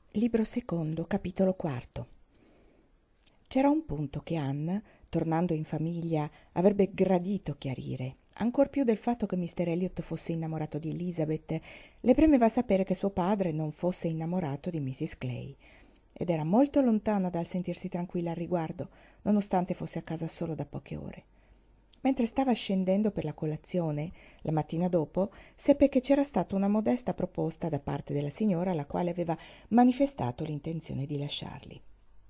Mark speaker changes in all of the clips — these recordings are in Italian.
Speaker 1: Libro secondo, capitolo quarto. C'era un punto che Anne, tornando in famiglia, avrebbe gradito chiarire. Ancor più del fatto che Mr. Elliot fosse innamorato di Elizabeth, le premeva sapere che suo padre non fosse innamorato di Mrs. Clay. Ed era molto lontana dal sentirsi tranquilla al riguardo, nonostante fosse a casa solo da poche ore. Mentre stava scendendo per la colazione, la mattina dopo, seppe che c'era stata una modesta proposta da parte della signora, la quale aveva manifestato l'intenzione di lasciarli.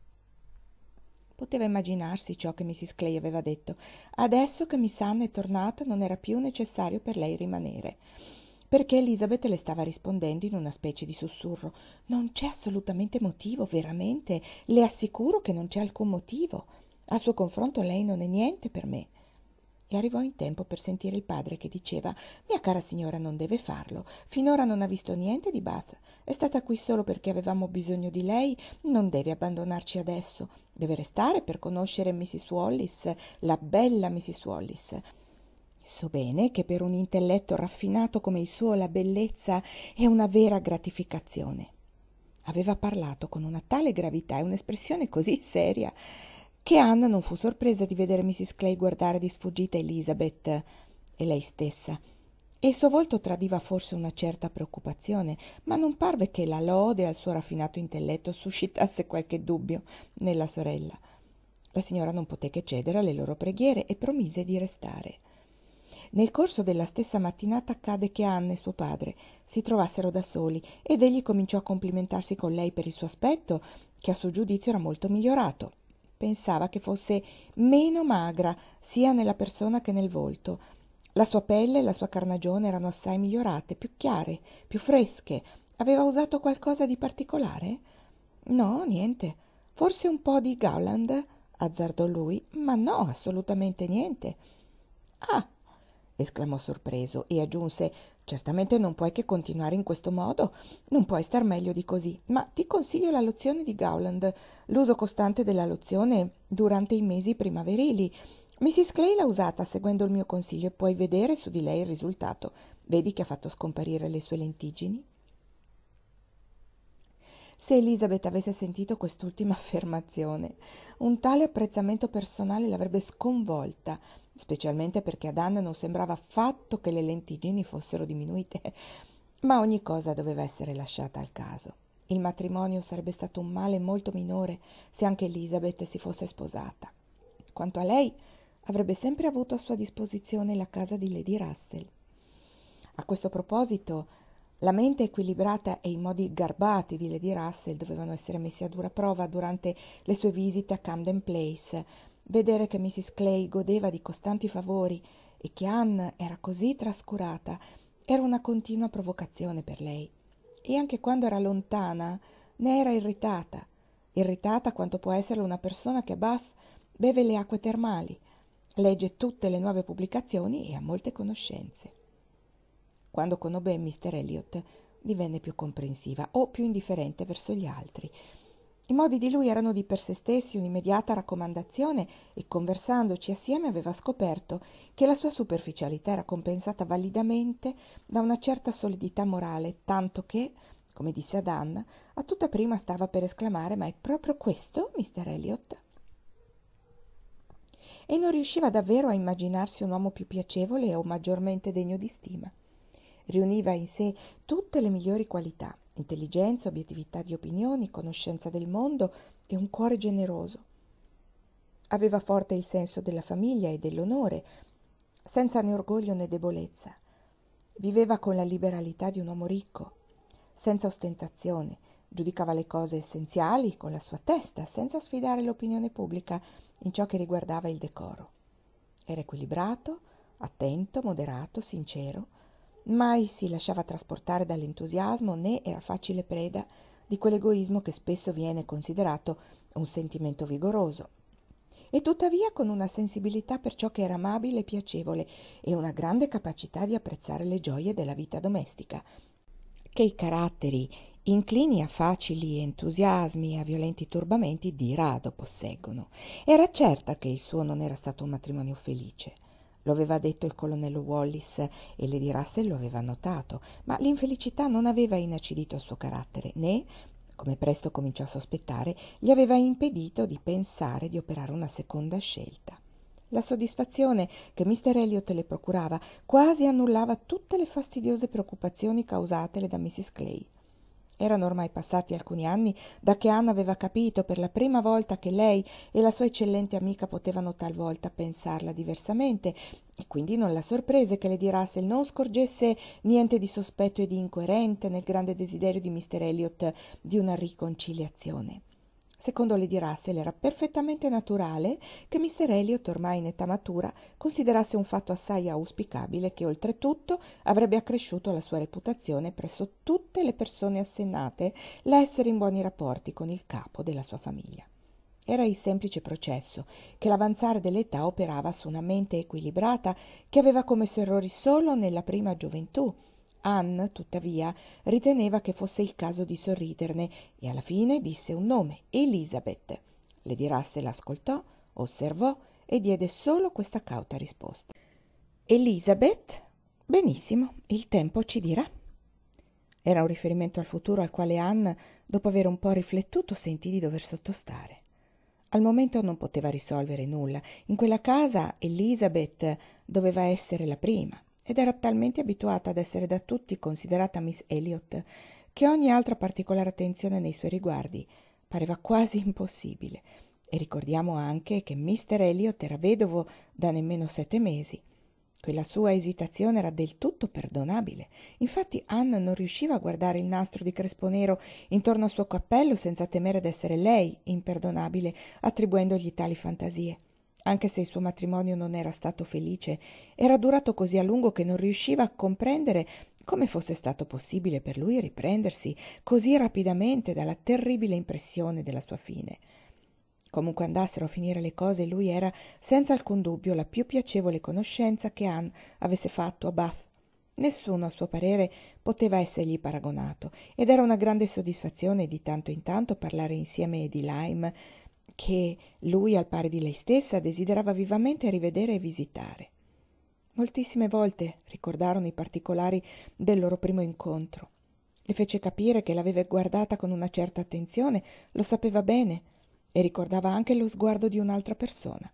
Speaker 1: Poteva immaginarsi ciò che Mrs. Clay aveva detto. Adesso che Miss Anne è tornata non era più necessario per lei rimanere, perché Elizabeth le stava rispondendo in una specie di sussurro. Non c'è assolutamente motivo, veramente. Le assicuro che non c'è alcun motivo. Al suo confronto lei non è niente per me. E arrivò in tempo per sentire il padre che diceva: «Mia cara signora, non deve farlo. Finora non ha visto niente di Bath. È stata qui solo perché avevamo bisogno di lei. Non deve abbandonarci adesso. Deve restare per conoscere Mrs. Wallis, la bella Mrs. Wallis. So bene che per un intelletto raffinato come il suo la bellezza è una vera gratificazione». Aveva parlato con una tale gravità e un'espressione così seria che Anna non fu sorpresa di vedere Mrs. Clay guardare di sfuggita Elizabeth e lei stessa. E il suo volto tradiva forse una certa preoccupazione, ma non parve che la lode al suo raffinato intelletto suscitasse qualche dubbio nella sorella. La signora non poté che cedere alle loro preghiere e promise di restare. Nel corso della stessa mattinata accadde che Anna e suo padre si trovassero da soli ed egli cominciò a complimentarsi con lei per il suo aspetto, che a suo giudizio era molto migliorato. Pensava che fosse meno magra sia nella persona che nel volto. La sua pelle e la sua carnagione erano assai migliorate, più chiare, più fresche. Aveva usato qualcosa di particolare? No, niente. Forse un po' di Gowland, azzardò lui, ma no, assolutamente niente. Ah, esclamò sorpreso e aggiunse: «Certamente non puoi che continuare in questo modo, non puoi star meglio di così, ma ti consiglio la lozione di Gowland, l'uso costante della lozione durante i mesi primaverili. Mrs. Clay l'ha usata seguendo il mio consiglio e puoi vedere su di lei il risultato. Vedi che ha fatto scomparire le sue lentiggini?» Se Elizabeth avesse sentito quest'ultima affermazione, un tale apprezzamento personale l'avrebbe sconvolta, specialmente perché ad Anna non sembrava affatto che le lentiggini fossero diminuite, ma ogni cosa doveva essere lasciata al caso. Il matrimonio sarebbe stato un male molto minore se anche Elizabeth si fosse sposata. Quanto a lei, avrebbe sempre avuto a sua disposizione la casa di Lady Russell. A questo proposito, la mente equilibrata e i modi garbati di Lady Russell dovevano essere messi a dura prova durante le sue visite a Camden Place. Vedere che Mrs. Clay godeva di costanti favori e che Anne era così trascurata era una continua provocazione per lei. E anche quando era lontana ne era irritata quanto può essere una persona che a Bath beve le acque termali, legge tutte le nuove pubblicazioni e ha molte conoscenze. Quando conobbe Mr. Elliot divenne più comprensiva o più indifferente verso gli altri. I modi di lui erano di per sé stessi un'immediata raccomandazione e conversandoci assieme aveva scoperto che la sua superficialità era compensata validamente da una certa solidità morale, tanto che, come disse ad Anna, a tutta prima stava per esclamare: «Ma è proprio questo, Mr. Elliot?» E non riusciva davvero a immaginarsi un uomo più piacevole o maggiormente degno di stima. Riuniva in sé tutte le migliori qualità: intelligenza, obiettività di opinioni, conoscenza del mondo e un cuore generoso. Aveva forte il senso della famiglia e dell'onore, senza né orgoglio né debolezza. Viveva con la liberalità di un uomo ricco, senza ostentazione. Giudicava le cose essenziali con la sua testa, senza sfidare l'opinione pubblica in ciò che riguardava il decoro. Era equilibrato, attento, moderato, sincero. Mai si lasciava trasportare dall'entusiasmo né era facile preda di quell'egoismo che spesso viene considerato un sentimento vigoroso. E tuttavia con una sensibilità per ciò che era amabile e piacevole e una grande capacità di apprezzare le gioie della vita domestica, che i caratteri inclini a facili entusiasmi e a violenti turbamenti di rado posseggono. Era certa che il suo non era stato un matrimonio felice. Lo aveva detto il colonnello Wallis e Lady Russell lo aveva notato, ma l'infelicità non aveva inacidito il suo carattere, né, come presto cominciò a sospettare, gli aveva impedito di pensare di operare una seconda scelta. La soddisfazione che Mr. Elliot le procurava quasi annullava tutte le fastidiose preoccupazioni causatele da Mrs. Clay. Erano ormai passati alcuni anni da che Anna aveva capito per la prima volta che lei e la sua eccellente amica potevano talvolta pensarla diversamente, e quindi non la sorprese che Lady Russell non scorgesse niente di sospetto e di incoerente nel grande desiderio di Mr. Elliot di una riconciliazione. Secondo Lady Russell era perfettamente naturale che Mr. Elliot, ormai in età matura, considerasse un fatto assai auspicabile che oltretutto avrebbe accresciuto la sua reputazione presso tutte le persone assennate l'essere in buoni rapporti con il capo della sua famiglia. Era il semplice processo che l'avanzare dell'età operava su una mente equilibrata che aveva commesso errori solo nella prima gioventù. Anne, tuttavia, riteneva che fosse il caso di sorriderne e alla fine disse un nome: Elizabeth. Lady Russell ascoltò, osservò e diede solo questa cauta risposta: Elizabeth? Benissimo, il tempo ci dirà. Era un riferimento al futuro al quale Anne, dopo aver un po' riflettuto, sentì di dover sottostare. Al momento non poteva risolvere nulla. In quella casa Elizabeth doveva essere la prima, ed era talmente abituata ad essere da tutti considerata Miss Elliot che ogni altra particolare attenzione nei suoi riguardi pareva quasi impossibile. E ricordiamo anche che Mr. Elliot era vedovo da nemmeno 7 mesi. Quella sua esitazione era del tutto perdonabile. Infatti Anne non riusciva a guardare il nastro di crespo nero intorno al suo cappello senza temere d'essere lei imperdonabile, attribuendogli tali fantasie. Anche se il suo matrimonio non era stato felice, era durato così a lungo che non riusciva a comprendere come fosse stato possibile per lui riprendersi così rapidamente dalla terribile impressione della sua fine. Comunque andassero a finire le cose, lui era senza alcun dubbio la più piacevole conoscenza che Anne avesse fatto a Bath. Nessuno, a suo parere, poteva essergli paragonato, ed era una grande soddisfazione di tanto in tanto parlare insieme di Lyme, che lui, al pari di lei stessa, desiderava vivamente rivedere e visitare. Moltissime volte ricordarono i particolari del loro primo incontro. Le fece capire che l'aveva guardata con una certa attenzione, lo sapeva bene, e ricordava anche lo sguardo di un'altra persona.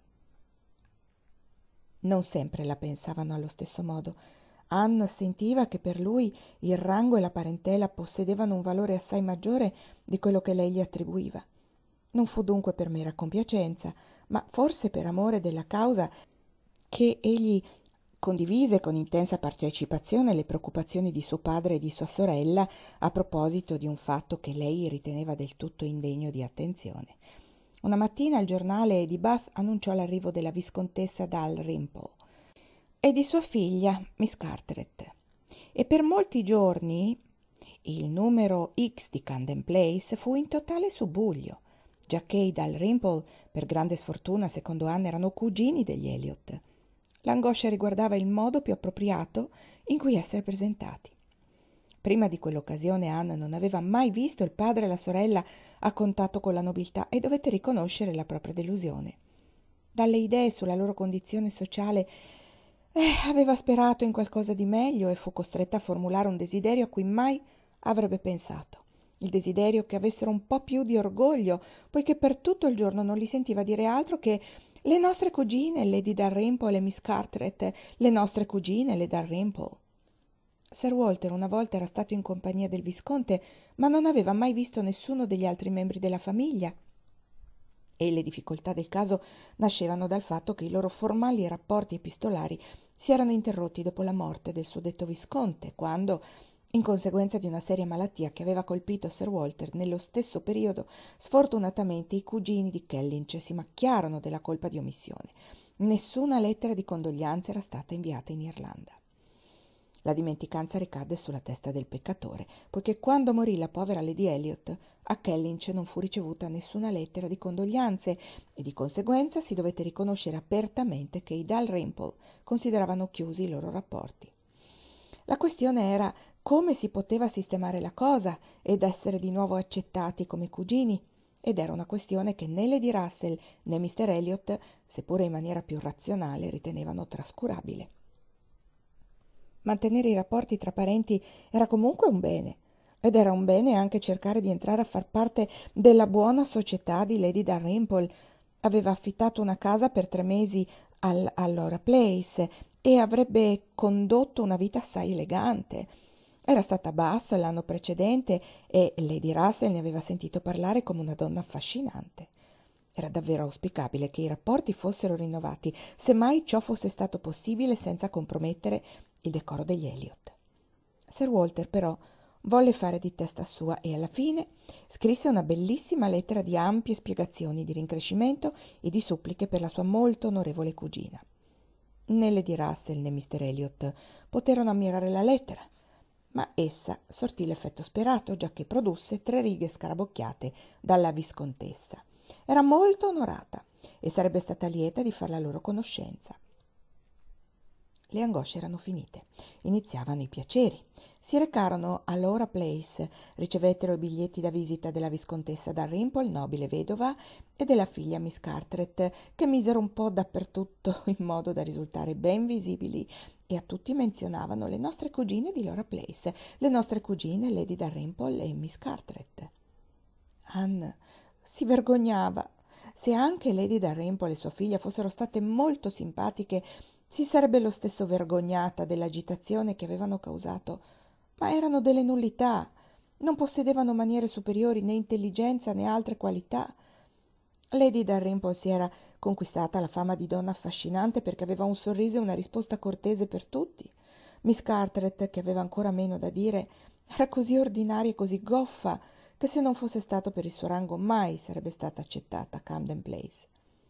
Speaker 1: Non sempre la pensavano allo stesso modo. Anne sentiva che per lui il rango e la parentela possedevano un valore assai maggiore di quello che lei gli attribuiva. Non fu dunque per mera compiacenza, ma forse per amore della causa che egli condivise con intensa partecipazione le preoccupazioni di suo padre e di sua sorella a proposito di un fatto che lei riteneva del tutto indegno di attenzione. Una mattina il giornale di Bath annunciò l'arrivo della viscontessa Dalrymple e di sua figlia, Miss Carteret, e per molti giorni il numero X di Camden Place fu in totale subbuglio, giacché i Dalrymple, per grande sfortuna, secondo Anne, erano cugini degli Elliot. L'angoscia riguardava il modo più appropriato in cui essere presentati. Prima di quell'occasione Anne non aveva mai visto il padre e la sorella a contatto con la nobiltà e dovette riconoscere la propria delusione. Dalle idee sulla loro condizione sociale aveva sperato in qualcosa di meglio e fu costretta a formulare un desiderio a cui mai avrebbe pensato. Il desiderio che avessero un po' più di orgoglio, poiché per tutto il giorno non li sentiva dire altro che «le nostre cugine, Lady Dalrymple e Miss Carteret, le nostre cugine, le Dalrymple». Sir Walter una volta era stato in compagnia del visconte, ma non aveva mai visto nessuno degli altri membri della famiglia, e le difficoltà del caso nascevano dal fatto che i loro formali rapporti epistolari si erano interrotti dopo la morte del suddetto visconte, quando, in conseguenza di una seria malattia che aveva colpito Sir Walter nello stesso periodo, sfortunatamente i cugini di Kellynch si macchiarono della colpa di omissione. Nessuna lettera di condoglianza era stata inviata in Irlanda. La dimenticanza ricadde sulla testa del peccatore, poiché quando morì la povera Lady Elliot, a Kellynch non fu ricevuta nessuna lettera di condoglianze e di conseguenza si dovette riconoscere apertamente che i Dalrymple consideravano chiusi i loro rapporti. La questione era come si poteva sistemare la cosa ed essere di nuovo accettati come cugini, ed era una questione che né Lady Russell né Mr. Elliot, seppure in maniera più razionale, ritenevano trascurabile. Mantenere i rapporti tra parenti era comunque un bene. ed era un bene anche cercare di entrare a far parte della buona società di Lady Dalrymple. Aveva affittato una casa per 3 mesi all'Ora Place e avrebbe condotto una vita assai elegante. Era stata a Bath l'anno precedente e Lady Russell ne aveva sentito parlare come una donna affascinante. Era davvero auspicabile che i rapporti fossero rinnovati, se mai ciò fosse stato possibile senza compromettere il decoro degli Elliot. Sir Walter però volle fare di testa sua e alla fine scrisse una bellissima lettera di ampie spiegazioni di rincrescimento e di suppliche per la sua molto onorevole cugina. Né Lady Russell né Mr. Elliot poterono ammirare la lettera, ma essa sortì l'effetto sperato, giacché produsse 3 righe scarabocchiate dalla viscontessa. Era molto onorata e sarebbe stata lieta di far la loro conoscenza. Le angosce erano finite, iniziavano i piaceri. Si recarono all'Ora Place, ricevettero i biglietti da visita della viscontessa Dalrymple, nobile vedova, e della figlia Miss Carteret, che misero un po' dappertutto in modo da risultare ben visibili, e a tutti menzionavano le nostre cugine di Lora Place, le nostre cugine Lady Dalrymple e Miss Carteret. Anne si vergognava. Se anche Lady Dalrymple e sua figlia fossero state molto simpatiche, si sarebbe lo stesso vergognata dell'agitazione che avevano causato, ma erano delle nullità, non possedevano maniere superiori né intelligenza né altre qualità. Lady Dalrymple si era conquistata la fama di donna affascinante perché aveva un sorriso e una risposta cortese per tutti. Miss Carteret, che aveva ancora meno da dire, era così ordinaria e così goffa che se non fosse stato per il suo rango mai sarebbe stata accettata a Camden Place.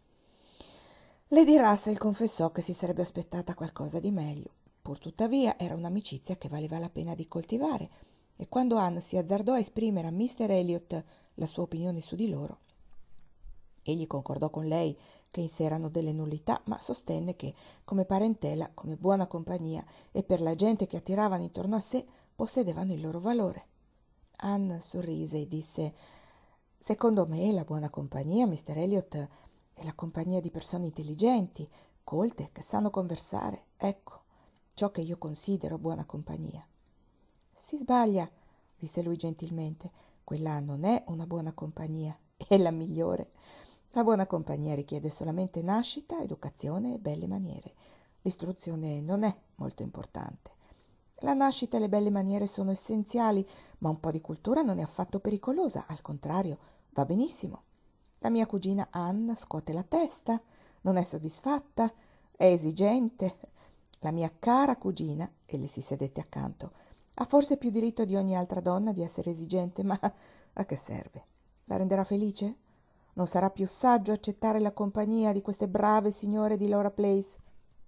Speaker 1: Lady Russell confessò che si sarebbe aspettata qualcosa di meglio. Pur tuttavia era un'amicizia che valeva la pena di coltivare, e quando Anne si azzardò a esprimere a Mr. Elliot la sua opinione su di loro, egli concordò con lei che in sé erano delle nullità, ma sostenne che, come parentela, come buona compagnia e per la gente che attiravano intorno a sé, possedevano il loro valore. Anne sorrise e disse: «Secondo me la buona compagnia, Mr. Elliot, è la compagnia di persone intelligenti, colte, che sanno conversare. Ecco ciò che io considero buona compagnia». «Si sbaglia», disse lui gentilmente. «Quella non è una buona compagnia, è la migliore. La buona compagnia richiede solamente nascita, educazione e belle maniere. L'istruzione non è molto importante. La nascita e le belle maniere sono essenziali, ma un po' di cultura non è affatto pericolosa, al contrario, va benissimo. La mia cugina Anne scuote la testa, non è soddisfatta, è esigente. La mia cara cugina», e le si sedette accanto, «ha forse più diritto di ogni altra donna di essere esigente, ma a che serve? La renderà felice? Non sarà più saggio accettare la compagnia di queste brave signore di Laura Place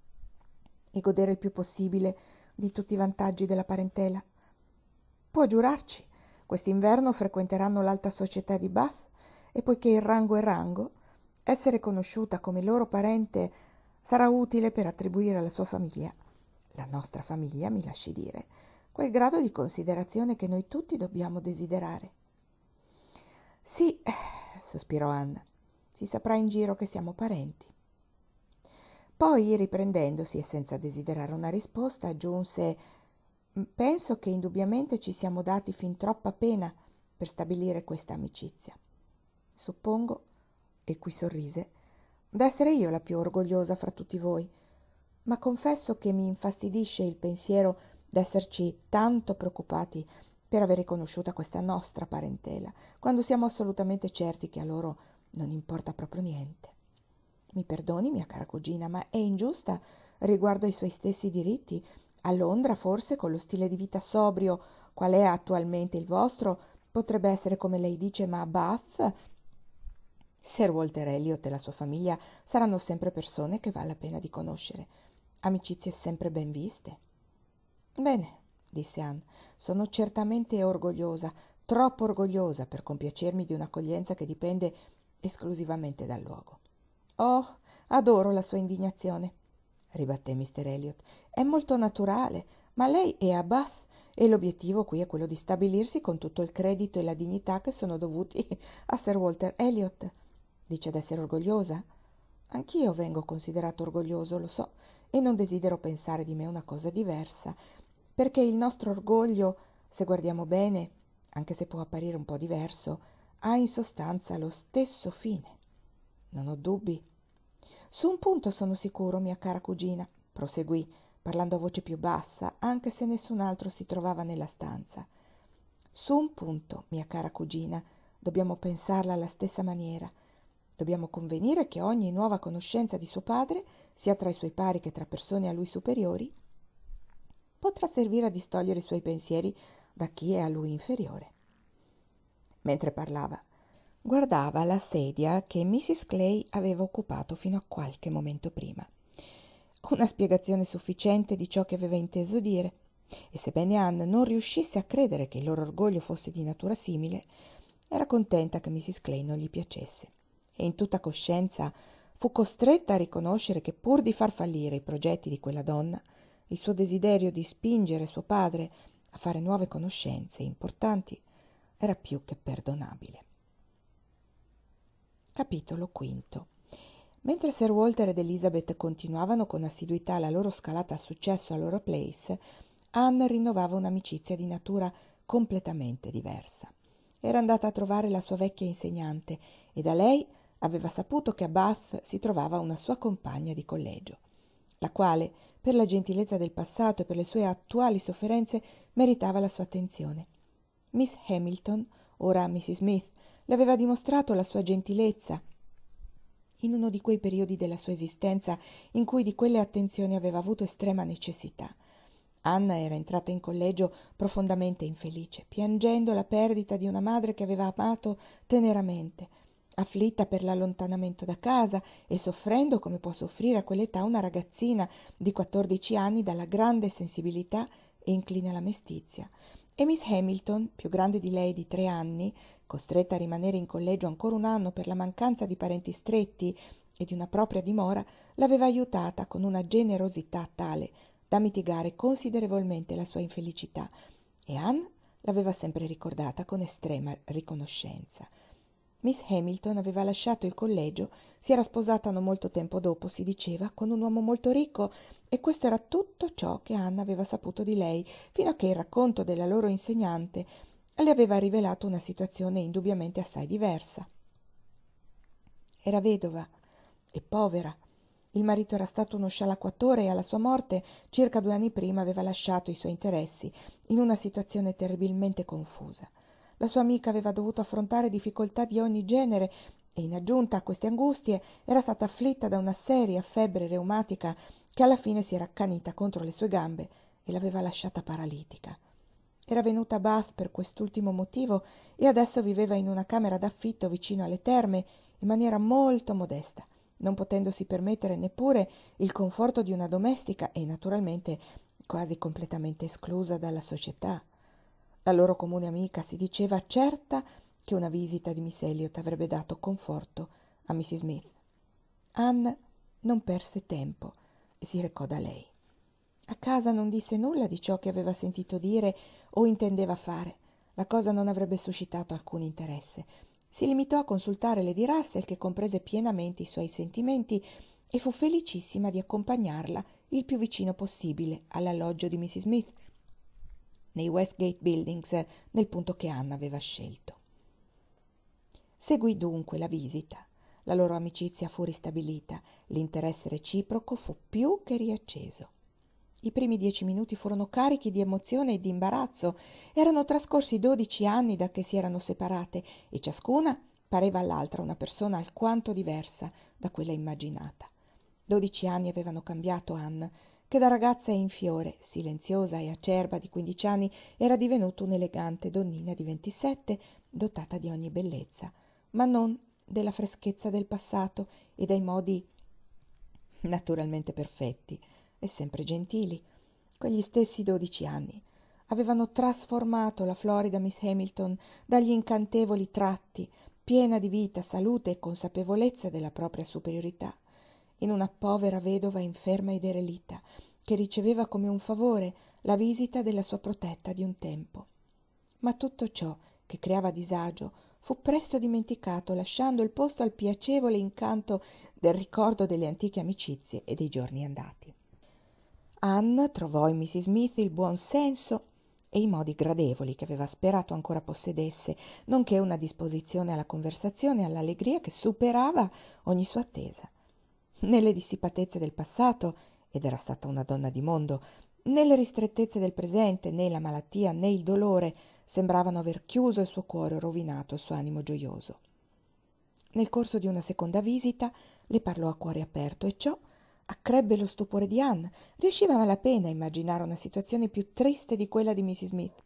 Speaker 1: e godere il più possibile di tutti i vantaggi della parentela? Può giurarci, quest'inverno frequenteranno l'alta società di Bath, e poiché il rango è rango, essere conosciuta come loro parente sarà utile per attribuire alla sua famiglia, la nostra famiglia, mi lasci dire, quel grado di considerazione che noi tutti dobbiamo desiderare». «Sì», sospirò Anna, «si saprà in giro che siamo parenti». Poi, riprendendosi e senza desiderare una risposta, aggiunse: «Penso che indubbiamente ci siamo dati fin troppa pena per stabilire questa amicizia. Suppongo», e qui sorrise, «d'essere io la più orgogliosa fra tutti voi, ma confesso che mi infastidisce il pensiero d'esserci tanto preoccupati per avere conosciuta questa nostra parentela, quando siamo assolutamente certi che a loro non importa proprio niente. Mi perdoni, mia cara cugina, ma è ingiusta riguardo ai suoi stessi diritti. A Londra, forse, con lo stile di vita sobrio qual è attualmente il vostro, potrebbe essere come lei dice, ma a Bath Sir Walter Elliot e la sua famiglia saranno sempre persone che vale la pena di conoscere, amicizie sempre ben viste». «Bene», disse Anne, «sono certamente orgogliosa, troppo orgogliosa per compiacermi di un'accoglienza che dipende esclusivamente dal luogo». «Oh, adoro la sua indignazione», ribatté Mr. Elliot. «È molto naturale, ma lei è a Bath e l'obiettivo qui è quello di stabilirsi con tutto il credito e la dignità che sono dovuti a Sir Walter Elliot. Dice d'essere orgogliosa? Anch'io vengo considerato orgoglioso, lo so, e non desidero pensare di me una cosa diversa, perché il nostro orgoglio, se guardiamo bene, anche se può apparire un po' diverso, ha in sostanza lo stesso fine. Non ho dubbi. Su un punto sono sicuro, mia cara cugina, proseguì, parlando a voce più bassa, anche se nessun altro si trovava nella stanza. Su un punto, mia cara cugina, dobbiamo pensarla alla stessa maniera. Dobbiamo convenire che ogni nuova conoscenza di suo padre, sia tra i suoi pari che tra persone a lui superiori, potrà servire a distogliere i suoi pensieri da chi è a lui inferiore. Mentre parlava, guardava la sedia che Mrs. Clay aveva occupato fino a qualche momento prima. Una spiegazione sufficiente di ciò che aveva inteso dire, e sebbene Anne non riuscisse a credere che il loro orgoglio fosse di natura simile, era contenta che Mrs. Clay non gli piacesse, e in tutta coscienza fu costretta a riconoscere che pur di far fallire i progetti di quella donna, il suo desiderio di spingere suo padre a fare nuove conoscenze importanti era più che perdonabile. Capitolo quinto. Mentre Sir Walter ed Elizabeth continuavano con assiduità la loro scalata a successo a Laura Place, Anne rinnovava un'amicizia di natura completamente diversa. Era andata a trovare la sua vecchia insegnante e da lei aveva saputo che a Bath si trovava una sua compagna di collegio, la quale, per la gentilezza del passato e per le sue attuali sofferenze, meritava la sua attenzione. Miss Hamilton, ora Mrs. Smith, le aveva dimostrato la sua gentilezza in uno di quei periodi della sua esistenza in cui di quelle attenzioni aveva avuto estrema necessità. Anna era entrata in collegio profondamente infelice, piangendo la perdita di una madre che aveva amato teneramente, afflitta per l'allontanamento da casa e soffrendo come può soffrire a quell'età una ragazzina di 14 anni dalla grande sensibilità e incline alla mestizia. E Miss Hamilton, più grande di lei di 3 anni, costretta a rimanere in collegio ancora un anno per la mancanza di parenti stretti e di una propria dimora, l'aveva aiutata con una generosità tale da mitigare considerevolmente la sua infelicità, e Anne l'aveva sempre ricordata con estrema riconoscenza. Miss Hamilton aveva lasciato il collegio, si era sposata non molto tempo dopo, si diceva, con un uomo molto ricco, e questo era tutto ciò che Anna aveva saputo di lei, fino a che il racconto della loro insegnante le aveva rivelato una situazione indubbiamente assai diversa. Era vedova e povera. Il marito era stato uno scialacquatore e alla sua morte, circa 2 anni prima, aveva lasciato i suoi interessi in una situazione terribilmente confusa. La sua amica aveva dovuto affrontare difficoltà di ogni genere e in aggiunta a queste angustie era stata afflitta da una seria febbre reumatica che alla fine si era accanita contro le sue gambe e l'aveva lasciata paralitica. Era venuta a Bath per quest'ultimo motivo e adesso viveva in una camera d'affitto vicino alle terme in maniera molto modesta, non potendosi permettere neppure il conforto di una domestica e naturalmente quasi completamente esclusa dalla società. La loro comune amica si diceva certa che una visita di Miss Elliot avrebbe dato conforto a Mrs. Smith. Anne non perse tempo e si recò da lei. A casa non disse nulla di ciò che aveva sentito dire o intendeva fare. La cosa non avrebbe suscitato alcun interesse. Si limitò a consultare Lady Russell, che comprese pienamente i suoi sentimenti e fu felicissima di accompagnarla il più vicino possibile all'alloggio di Mrs. Smith, nei Westgate Buildings, nel punto che Anna aveva scelto. Seguì dunque la visita. La loro amicizia fu ristabilita, l'interesse reciproco fu più che riacceso. I primi 10 minuti furono carichi di emozione e di imbarazzo. Erano trascorsi 12 anni da che si erano separate e ciascuna pareva all'altra una persona alquanto diversa da quella immaginata. 12 anni avevano cambiato Anne, che da ragazza in fiore, silenziosa e acerba di 15 anni, era divenuta un'elegante donnina di 27, dotata di ogni bellezza, ma non della freschezza del passato e dai modi naturalmente perfetti e sempre gentili. Quegli stessi 12 anni avevano trasformato la florida Miss Hamilton dagli incantevoli tratti, piena di vita, salute e consapevolezza della propria superiorità, in una povera vedova inferma e derelitta, che riceveva come un favore la visita della sua protetta di un tempo. Ma tutto ciò che creava disagio fu presto dimenticato, lasciando il posto al piacevole incanto del ricordo delle antiche amicizie e dei giorni andati. Anne trovò in Mrs. Smith il buon senso e i modi gradevoli che aveva sperato ancora possedesse, nonché una disposizione alla conversazione e all'allegria che superava ogni sua attesa. Né le dissipatezze del passato, ed era stata una donna di mondo, né le ristrettezze del presente, né la malattia, né il dolore sembravano aver chiuso il suo cuore o rovinato il suo animo gioioso. Nel corso di una seconda visita le parlò a cuore aperto e ciò accrebbe lo stupore di Anne. Riusciva a malapena a immaginare una situazione più triste di quella di Mrs. Smith.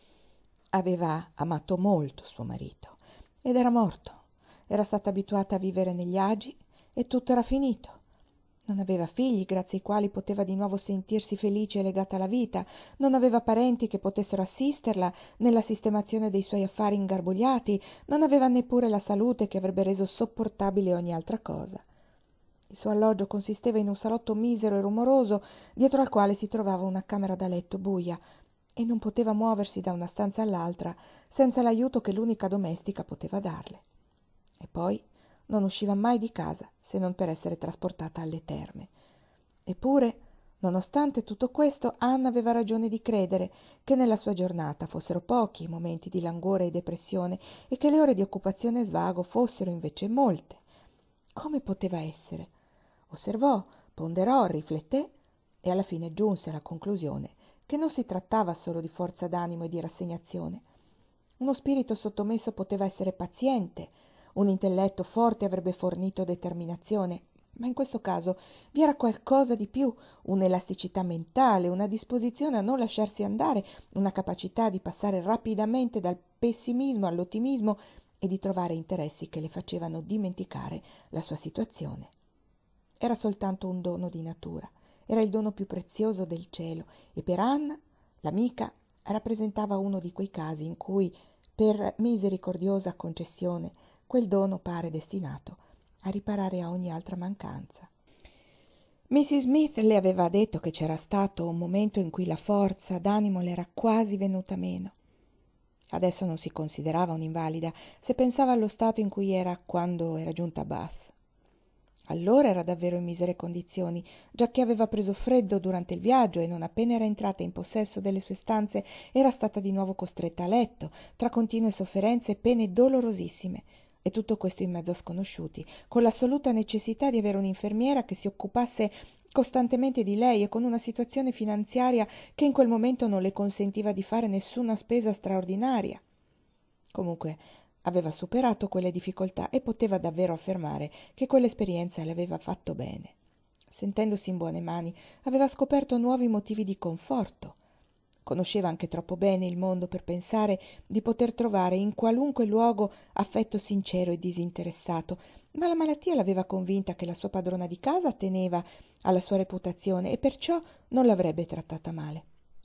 Speaker 1: Aveva amato molto suo marito ed era morto. Era stata abituata a vivere negli agi e tutto era finito. Non aveva figli grazie ai quali poteva di nuovo sentirsi felice e legata alla vita, non aveva parenti che potessero assisterla nella sistemazione dei suoi affari ingarbugliati, non aveva neppure la salute che avrebbe reso sopportabile ogni altra cosa. Il suo alloggio consisteva in un salotto misero e rumoroso, dietro al quale si trovava una camera da letto buia, e non poteva muoversi da una stanza all'altra senza l'aiuto che l'unica domestica poteva darle. E poi non usciva mai di casa se non per essere trasportata alle terme. Eppure, nonostante tutto questo, Anna aveva ragione di credere che nella sua giornata fossero pochi i momenti di languore e depressione e che le ore di occupazione e svago fossero invece molte. Come poteva essere? Osservò, ponderò, rifletté e alla fine giunse alla conclusione che non si trattava solo di forza d'animo e di rassegnazione. Uno spirito sottomesso poteva essere paziente, un intelletto forte avrebbe fornito determinazione, ma in questo caso vi era qualcosa di più, un'elasticità mentale, una disposizione a non lasciarsi andare, una capacità di passare rapidamente dal pessimismo all'ottimismo e di trovare interessi che le facevano dimenticare la sua situazione. Era soltanto un dono di natura, era il dono più prezioso del cielo e per Anna, l'amica, rappresentava uno di quei casi in cui, per misericordiosa concessione, quel dono pare destinato a riparare a ogni altra mancanza. Mrs. Smith le aveva detto che c'era stato un momento in cui la forza d'animo le era quasi venuta meno. Adesso non si considerava un'invalida se pensava allo stato in cui era quando era giunta a Bath. Allora era davvero in misere condizioni, giacché aveva preso freddo durante il viaggio e non appena era entrata in possesso delle sue stanze era stata di nuovo costretta a letto, tra continue sofferenze e pene dolorosissime. E tutto questo in mezzo a sconosciuti, con l'assoluta necessità di avere un'infermiera che si occupasse costantemente di lei e con una situazione finanziaria che in quel momento non le consentiva di fare nessuna spesa straordinaria. Comunque aveva superato quelle difficoltà e poteva davvero affermare che quell'esperienza le aveva fatto bene. Sentendosi in buone mani, aveva scoperto nuovi motivi di conforto. Conosceva anche troppo bene il mondo per pensare di poter trovare in qualunque luogo affetto sincero e disinteressato, ma la malattia l'aveva convinta che la sua padrona di casa teneva alla sua reputazione e perciò non l'avrebbe trattata male.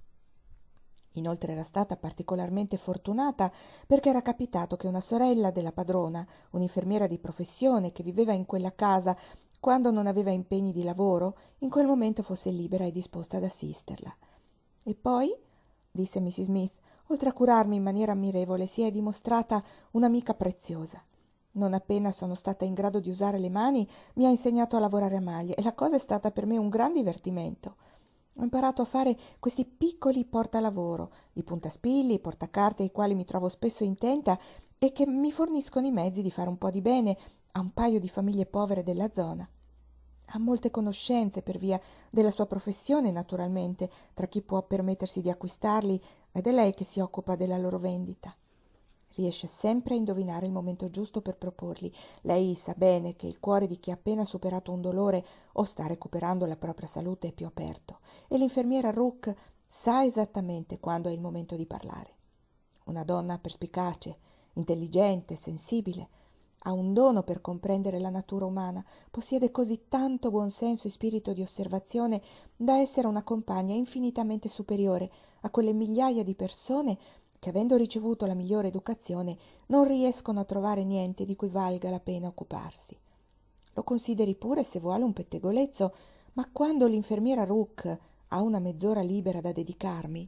Speaker 1: Inoltre era stata particolarmente fortunata perché era capitato che una sorella della padrona, un'infermiera di professione che viveva in quella casa quando non aveva impegni di lavoro, in quel momento fosse libera e disposta ad assisterla. E poi, disse Mrs. Smith, oltre a curarmi in maniera ammirevole, si è dimostrata un'amica preziosa. Non appena sono stata in grado di usare le mani, mi ha insegnato a lavorare a maglie e la cosa è stata per me un gran divertimento. Ho imparato a fare questi piccoli portalavoro, i puntaspilli, i portacarte ai quali mi trovo spesso intenta e che mi forniscono i mezzi di fare un po' di bene a un paio di famiglie povere della zona. Ha molte conoscenze per via della sua professione, naturalmente, tra chi può permettersi di acquistarli ed è lei che si occupa della loro vendita. Riesce sempre a indovinare il momento giusto per proporli. Lei sa bene che il cuore di chi ha appena superato un dolore o sta recuperando la propria salute è più aperto e l'infermiera Rook sa esattamente quando è il momento di parlare. Una donna perspicace, intelligente, sensibile, ha un dono per comprendere la natura umana, possiede così tanto buon senso e spirito di osservazione da essere una compagna infinitamente superiore a quelle migliaia di persone che, avendo ricevuto la migliore educazione, non riescono a trovare niente di cui valga la pena occuparsi. Lo consideri pure, se vuole, un pettegolezzo, ma quando l'infermiera Rook ha una mezz'ora libera da dedicarmi,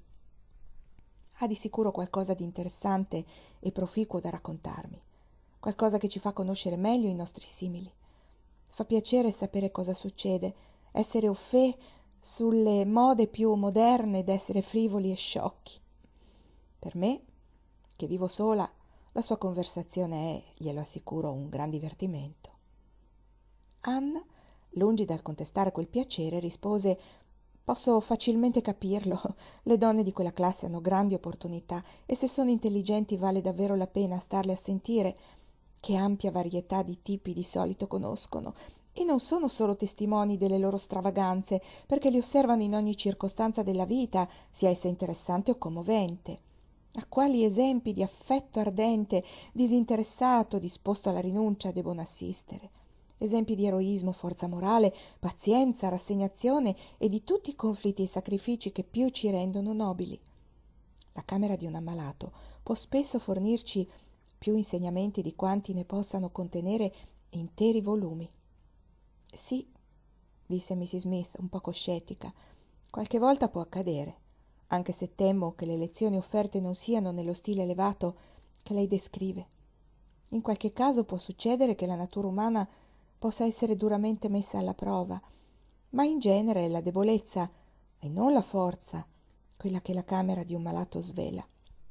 Speaker 1: ha di sicuro qualcosa di interessante e proficuo da raccontarmi, qualcosa che ci fa conoscere meglio i nostri simili. Fa piacere sapere cosa succede, essere au fait sulle mode più moderne ed essere frivoli e sciocchi. Per me, che vivo sola, la sua conversazione è, glielo assicuro, un gran divertimento. Anne, lungi dal contestare quel piacere, rispose: «Posso facilmente capirlo. Le donne di quella classe hanno grandi opportunità e se sono intelligenti vale davvero la pena starle a sentire. Che ampia varietà di tipi di solito conoscono e non sono solo testimoni delle loro stravaganze, perché li osservano in ogni circostanza della vita, sia essa interessante o commovente. A quali esempi di affetto ardente, disinteressato, disposto alla rinuncia debbono assistere? Esempi di eroismo, forza morale, pazienza, rassegnazione e di tutti i conflitti e sacrifici che più ci rendono nobili. La camera di un ammalato può spesso fornirci più insegnamenti di quanti ne possano contenere interi volumi». «Sì», disse Mrs. Smith un poco scettica, «qualche volta può accadere, anche se temo che le lezioni offerte non siano nello stile elevato che lei descrive. In qualche caso può succedere che la natura umana possa essere duramente messa alla prova, ma in genere è la debolezza e non la forza quella che la camera di un malato svela.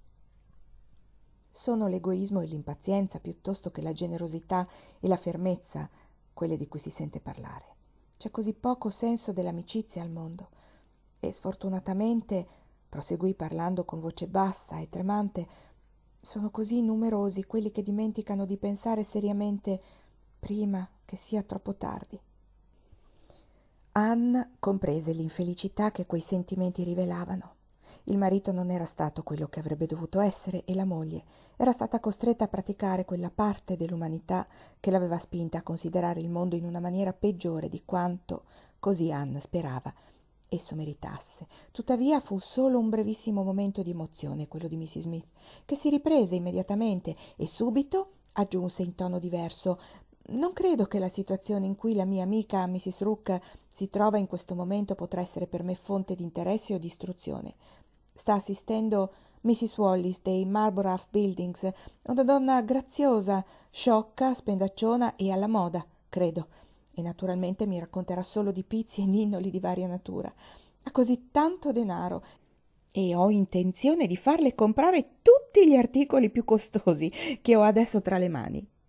Speaker 1: Sono l'egoismo e l'impazienza piuttosto che la generosità e la fermezza quelle di cui si sente parlare. C'è così poco senso dell'amicizia al mondo e sfortunatamente, proseguì parlando con voce bassa e tremante, sono così numerosi quelli che dimenticano di pensare seriamente prima che sia troppo tardi». Anne comprese l'infelicità che quei sentimenti rivelavano. Il marito non era stato quello che avrebbe dovuto essere e la moglie era stata costretta a praticare quella parte dell'umanità che l'aveva spinta a considerare il mondo in una maniera peggiore di quanto, così Anne sperava, esso meritasse. Tuttavia fu solo un brevissimo momento di emozione quello di Mrs. Smith, che si riprese immediatamente e subito aggiunse in tono diverso: «Non credo che la situazione in cui la mia amica Mrs. Rook si trova in questo momento potrà essere per me fonte di interesse o di istruzione. Sta assistendo Mrs. Wallis dei Marlborough Buildings, una donna graziosa, sciocca, spendacciona e alla moda, credo, e naturalmente mi racconterà solo di pizzi e ninnoli di varia natura. Ha così tanto denaro e ho intenzione di farle comprare tutti gli articoli più costosi che ho adesso tra le mani».